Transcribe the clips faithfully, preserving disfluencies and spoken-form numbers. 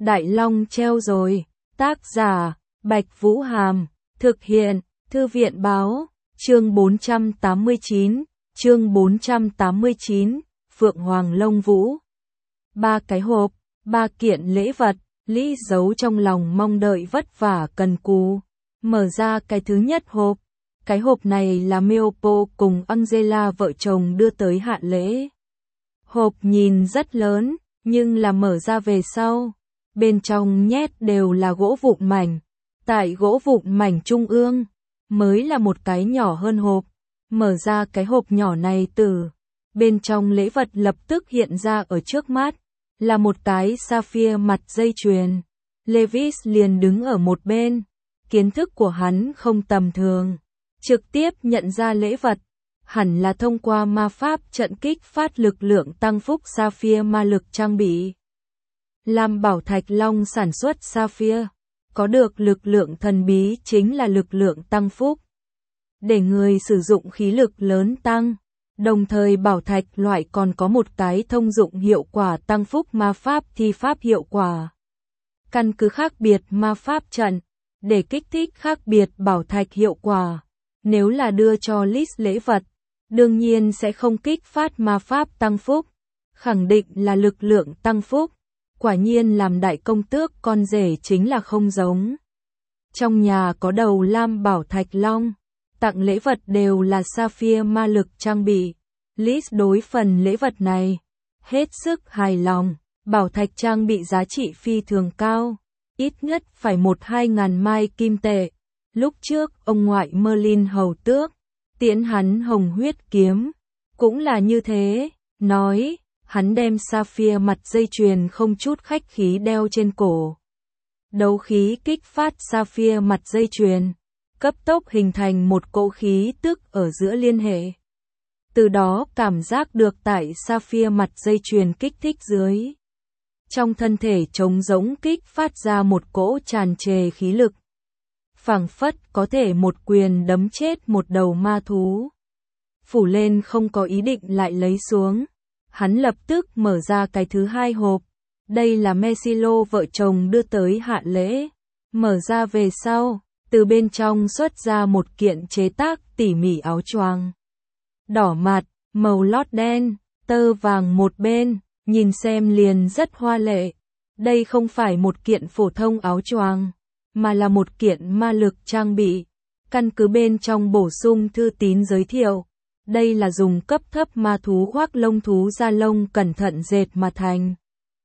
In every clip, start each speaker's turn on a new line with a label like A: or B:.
A: Đại Long treo rồi, tác giả, Bạch Vũ Hàm, thực hiện, Thư viện báo, chương bốn trăm tám mươi chín, chương bốn trăm tám mươi chín, Phượng Hoàng Lông Vũ. Ba cái hộp, ba kiện lễ vật, Lý giấu trong lòng mong đợi vất vả cần cù. Mở ra cái thứ nhất hộp, cái hộp này là Meopo cùng Angela vợ chồng đưa tới hạ lễ. Hộp nhìn rất lớn, nhưng là mở ra về sau, bên trong nhét đều là gỗ vụn mảnh. Tại gỗ vụn mảnh trung ương, mới là một cái nhỏ hơn hộp. Mở ra cái hộp nhỏ này từ bên trong lễ vật lập tức hiện ra ở trước mắt, là một cái sapphire mặt dây chuyền. Levis liền đứng ở một bên, kiến thức của hắn không tầm thường, trực tiếp nhận ra lễ vật, hẳn là thông qua ma pháp trận kích phát lực lượng tăng phúc sapphire ma lực trang bị. Làm bảo thạch long sản xuất sapphire, có được lực lượng thần bí chính là lực lượng tăng phúc. Để người sử dụng khí lực lớn tăng, đồng thời bảo thạch loại còn có một cái thông dụng hiệu quả tăng phúc ma pháp thi pháp hiệu quả. Căn cứ khác biệt ma pháp trận, để kích thích khác biệt bảo thạch hiệu quả. Nếu là đưa cho Liz lễ vật, đương nhiên sẽ không kích phát ma pháp tăng phúc, khẳng định là lực lượng tăng phúc. Quả nhiên làm đại công tước con rể chính là không giống. Trong nhà có đầu lam bảo thạch long, tặng lễ vật đều là sapphire ma lực trang bị. Liz đối phần lễ vật này hết sức hài lòng, bảo thạch trang bị giá trị phi thường cao, ít nhất phải một hai ngàn mai kim tệ. Lúc trước ông ngoại Merlin hầu tước tiễn hắn hồng huyết kiếm, cũng là như thế, nói hắn đem sapphire mặt dây chuyền không chút khách khí đeo trên cổ. Đấu khí kích phát sapphire mặt dây chuyền, cấp tốc hình thành một cỗ khí tức ở giữa liên hệ. Từ đó cảm giác được tại sapphire mặt dây chuyền kích thích dưới, trong thân thể trống rỗng kích phát ra một cỗ tràn trề khí lực. Phảng phất có thể một quyền đấm chết một đầu ma thú. Phủ lên không có ý định lại lấy xuống. Hắn lập tức mở ra cái thứ hai hộp. Đây là Mesilo vợ chồng đưa tới hạ lễ. Mở ra về sau, từ bên trong xuất ra một kiện chế tác tỉ mỉ áo choàng. Đỏ mặt, màu lót đen, tơ vàng một bên, nhìn xem liền rất hoa lệ. Đây không phải một kiện phổ thông áo choàng, mà là một kiện ma lực trang bị. Căn cứ bên trong bổ sung thư tín giới thiệu, đây là dùng cấp thấp ma thú khoác lông thú da lông cẩn thận dệt mà thành.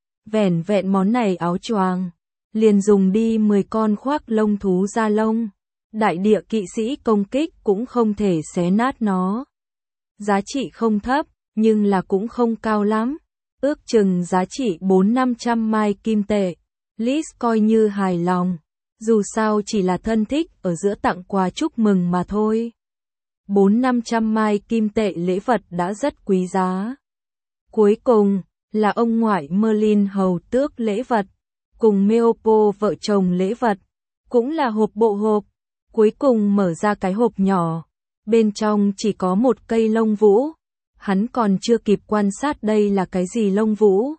A: Vẻn vẹn món này áo choàng, liền dùng đi mười con khoác lông thú da lông. Đại địa kỵ sĩ công kích cũng không thể xé nát nó. Giá trị không thấp, nhưng là cũng không cao lắm. Ước chừng giá trị bốn năm trăm mai kim tệ. Liz coi như hài lòng. Dù sao chỉ là thân thích ở giữa tặng quà chúc mừng mà thôi. Bốn năm trăm mai kim tệ lễ vật đã rất quý giá. Cuối cùng, là ông ngoại Merlin hầu tước lễ vật, cùng Meopo vợ chồng lễ vật, cũng là hộp bộ hộp. Cuối cùng mở ra cái hộp nhỏ, bên trong chỉ có một cây lông vũ. Hắn còn chưa kịp quan sát đây là cái gì lông vũ.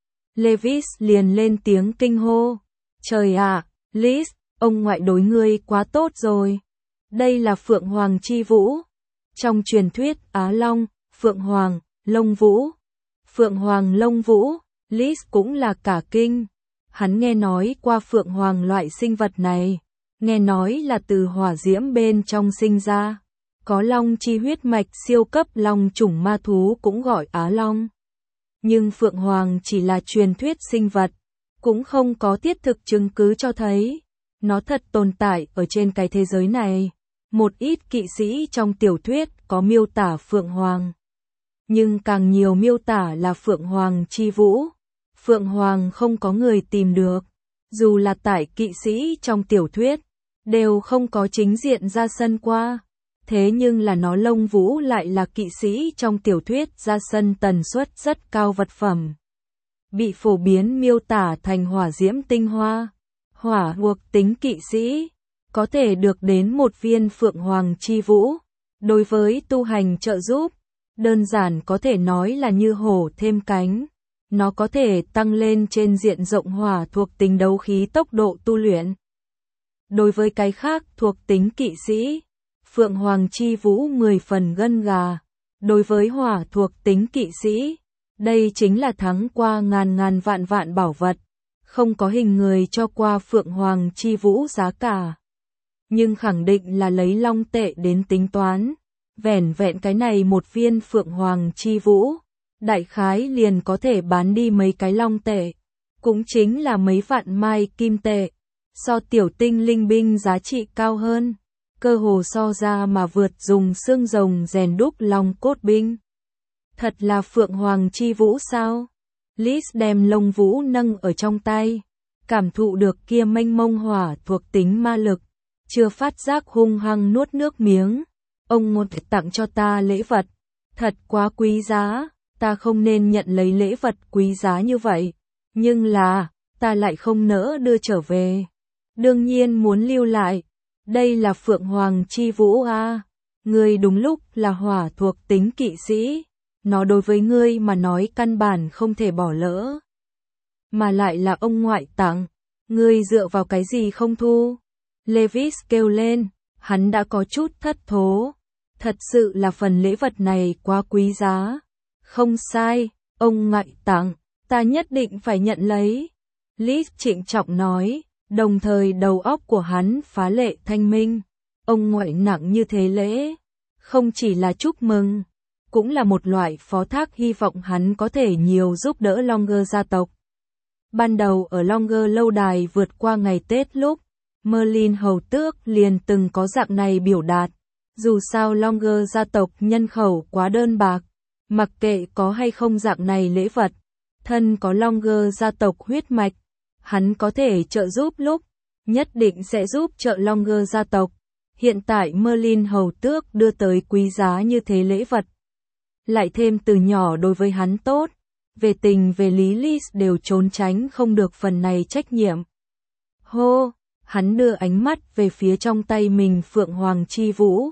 A: Levis liền lên tiếng kinh hô. Trời ạ, Liz, ông ngoại đối ngươi quá tốt rồi. Đây là Phượng Hoàng chi vũ. Trong truyền thuyết Á Long, Phượng Hoàng, lông vũ. Phượng Hoàng lông vũ, Liz cũng là cả kinh. Hắn nghe nói qua Phượng Hoàng loại sinh vật này. Nghe nói là từ hỏa diễm bên trong sinh ra. Có long chi huyết mạch siêu cấp long chủng ma thú cũng gọi Á Long. Nhưng Phượng Hoàng chỉ là truyền thuyết sinh vật, cũng không có thiết thực chứng cứ cho thấy nó thật tồn tại ở trên cái thế giới này. Một ít kỵ sĩ trong tiểu thuyết có miêu tả Phượng Hoàng, nhưng càng nhiều miêu tả là Phượng Hoàng chi vũ. Phượng Hoàng không có người tìm được, dù là tại kỵ sĩ trong tiểu thuyết, đều không có chính diện ra sân qua. Thế nhưng là nó lông vũ lại là kỵ sĩ trong tiểu thuyết ra sân tần suất rất cao vật phẩm. Bị phổ biến miêu tả thành hỏa diễm tinh hoa. Hỏa thuộc tính kỵ sĩ, có thể được đến một viên Phượng Hoàng chi vũ. Đối với tu hành trợ giúp, đơn giản có thể nói là như hổ thêm cánh. Nó có thể tăng lên trên diện rộng hỏa thuộc tính đấu khí tốc độ tu luyện. Đối với cái khác thuộc tính kỵ sĩ, Phượng Hoàng Chi Vũ mười phần gân gà. Đối với hỏa thuộc tính kỵ sĩ, đây chính là thắng qua ngàn ngàn vạn vạn bảo vật. Không có hình người cho qua Phượng Hoàng Chi Vũ giá cả. Nhưng khẳng định là lấy long tệ đến tính toán. Vẻn vẹn cái này một viên Phượng Hoàng Chi Vũ, đại khái liền có thể bán đi mấy cái long tệ. Cũng chính là mấy vạn mai kim tệ. So tiểu tinh linh binh giá trị cao hơn. Cơ hồ so ra mà vượt dùng xương rồng rèn đúc long cốt binh. Thật là Phượng Hoàng Chi Vũ sao? Liz đem lông vũ nâng ở trong tay, cảm thụ được kia mênh mông hỏa thuộc tính ma lực, chưa phát giác hung hăng nuốt nước miếng. Ông muốn tặng cho ta lễ vật, thật quá quý giá, ta không nên nhận lấy lễ vật quý giá như vậy, nhưng là, ta lại không nỡ đưa trở về. Đương nhiên muốn lưu lại, đây là Phượng Hoàng Chi Vũ a, ngươi đúng lúc là hỏa thuộc tính kỵ sĩ. Nó đối với ngươi mà nói căn bản không thể bỏ lỡ. Mà lại là ông ngoại tặng, ngươi dựa vào cái gì không thu? Levis kêu lên, hắn đã có chút thất thố. Thật sự là phần lễ vật này quá quý giá. Không sai, ông ngoại tặng, ta nhất định phải nhận lấy. Liz trịnh trọng nói, đồng thời đầu óc của hắn phá lệ thanh minh. Ông ngoại nặng như thế lễ, không chỉ là chúc mừng, cũng là một loại phó thác hy vọng hắn có thể nhiều giúp đỡ Longer gia tộc. Ban đầu ở Longer lâu đài vượt qua ngày Tết lúc, Merlin hầu tước liền từng có dạng này biểu đạt. Dù sao Longer gia tộc nhân khẩu quá đơn bạc, mặc kệ có hay không dạng này lễ vật, thân có Longer gia tộc huyết mạch, hắn có thể trợ giúp lúc, nhất định sẽ giúp trợ Longer gia tộc. Hiện tại Merlin hầu tước đưa tới quý giá như thế lễ vật, lại thêm từ nhỏ đối với hắn tốt, về tình về lý Liz đều trốn tránh không được phần này trách nhiệm. Hô, hắn đưa ánh mắt về phía trong tay mình Phượng Hoàng Chi Vũ.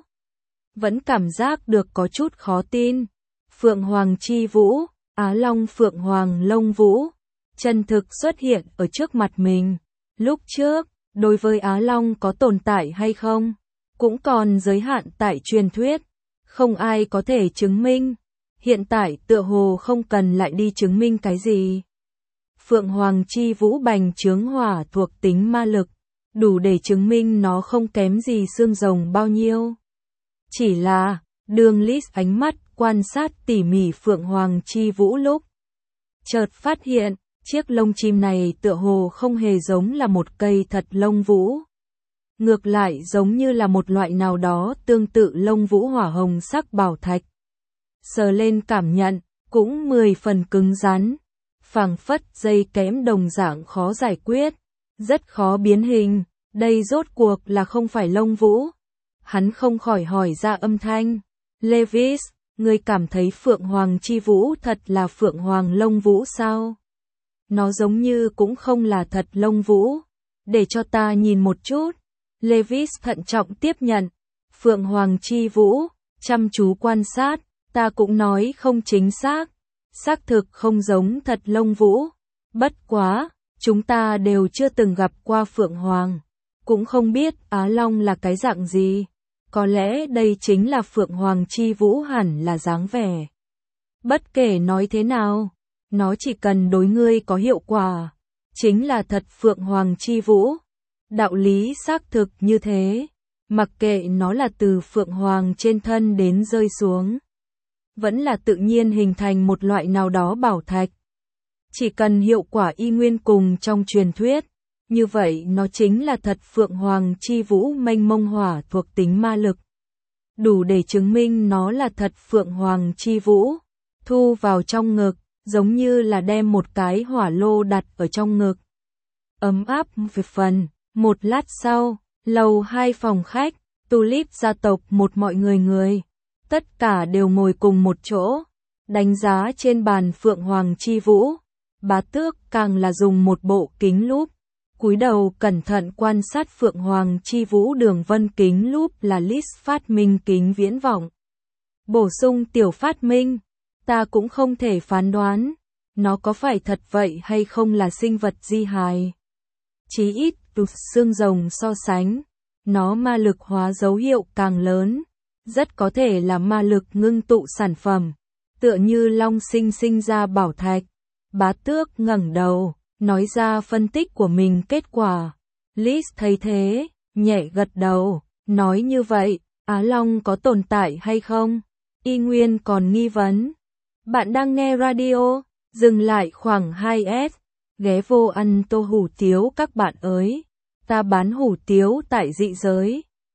A: Vẫn cảm giác được có chút khó tin. Phượng Hoàng Chi Vũ, Á Long Phượng Hoàng Lông Vũ, chân thực xuất hiện ở trước mặt mình. Lúc trước, đối với Á Long có tồn tại hay không, cũng còn giới hạn tại truyền thuyết, không ai có thể chứng minh. Hiện tại tựa hồ không cần lại đi chứng minh cái gì. Phượng Hoàng Chi Vũ bành trướng hỏa thuộc tính ma lực, đủ để chứng minh nó không kém gì xương rồng bao nhiêu. Chỉ là, đường Liz ánh mắt quan sát tỉ mỉ Phượng Hoàng Chi Vũ lúc, chợt phát hiện, chiếc lông chim này tựa hồ không hề giống là một cây thật lông vũ. Ngược lại giống như là một loại nào đó tương tự lông vũ hỏa hồng sắc bảo thạch. Sờ lên cảm nhận, cũng mười phần cứng rắn, phảng phất dây kẽm đồng dạng khó giải quyết, rất khó biến hình, đây rốt cuộc là không phải lông vũ. Hắn không khỏi hỏi ra âm thanh, Levis, ngươi cảm thấy Phượng Hoàng Chi Vũ thật là Phượng Hoàng lông vũ sao? Nó giống như cũng không là thật lông vũ, để cho ta nhìn một chút. Levis thận trọng tiếp nhận, Phượng Hoàng Chi Vũ, chăm chú quan sát. Ta cũng nói không chính xác, xác thực không giống thật lông vũ. Bất quá, chúng ta đều chưa từng gặp qua Phượng Hoàng, cũng không biết Á Long là cái dạng gì. Có lẽ đây chính là Phượng Hoàng Chi Vũ hẳn là dáng vẻ. Bất kể nói thế nào, nó chỉ cần đối ngươi có hiệu quả, chính là thật Phượng Hoàng Chi Vũ. Đạo lý xác thực như thế, mặc kệ nó là từ Phượng Hoàng trên thân đến rơi xuống, vẫn là tự nhiên hình thành một loại nào đó bảo thạch. Chỉ cần hiệu quả y nguyên cùng trong truyền thuyết, như vậy nó chính là thật Phượng Hoàng Chi Vũ mênh mông hỏa thuộc tính ma lực. Đủ để chứng minh nó là thật Phượng Hoàng Chi Vũ. Thu vào trong ngực, giống như là đem một cái hỏa lô đặt ở trong ngực. Ấm áp về phần, một lát sau, lầu hai phòng khách, Tulip gia tộc một mọi người người. Tất cả đều ngồi cùng một chỗ, đánh giá trên bàn Phượng Hoàng Chi Vũ. Bá tước càng là dùng một bộ kính lúp, cúi đầu cẩn thận quan sát Phượng Hoàng Chi Vũ đường vân kính lúp là Liz phát minh kính viễn vọng. Bổ sung tiểu phát minh, ta cũng không thể phán đoán, nó có phải thật vậy hay không là sinh vật di hài? Chí ít, từ xương rồng so sánh, nó ma lực hóa dấu hiệu càng lớn, rất có thể là ma lực ngưng tụ sản phẩm, tựa như long sinh sinh ra bảo thạch. Bá Tước ngẩng đầu, nói ra phân tích của mình kết quả. Liz thấy thế, nhẹ gật đầu, nói như vậy, Á Long có tồn tại hay không? Y Nguyên còn nghi vấn. Bạn đang nghe radio, dừng lại khoảng hai phút, ghé vô ăn tô hủ tiếu các bạn ơi. Ta bán hủ tiếu tại dị giới.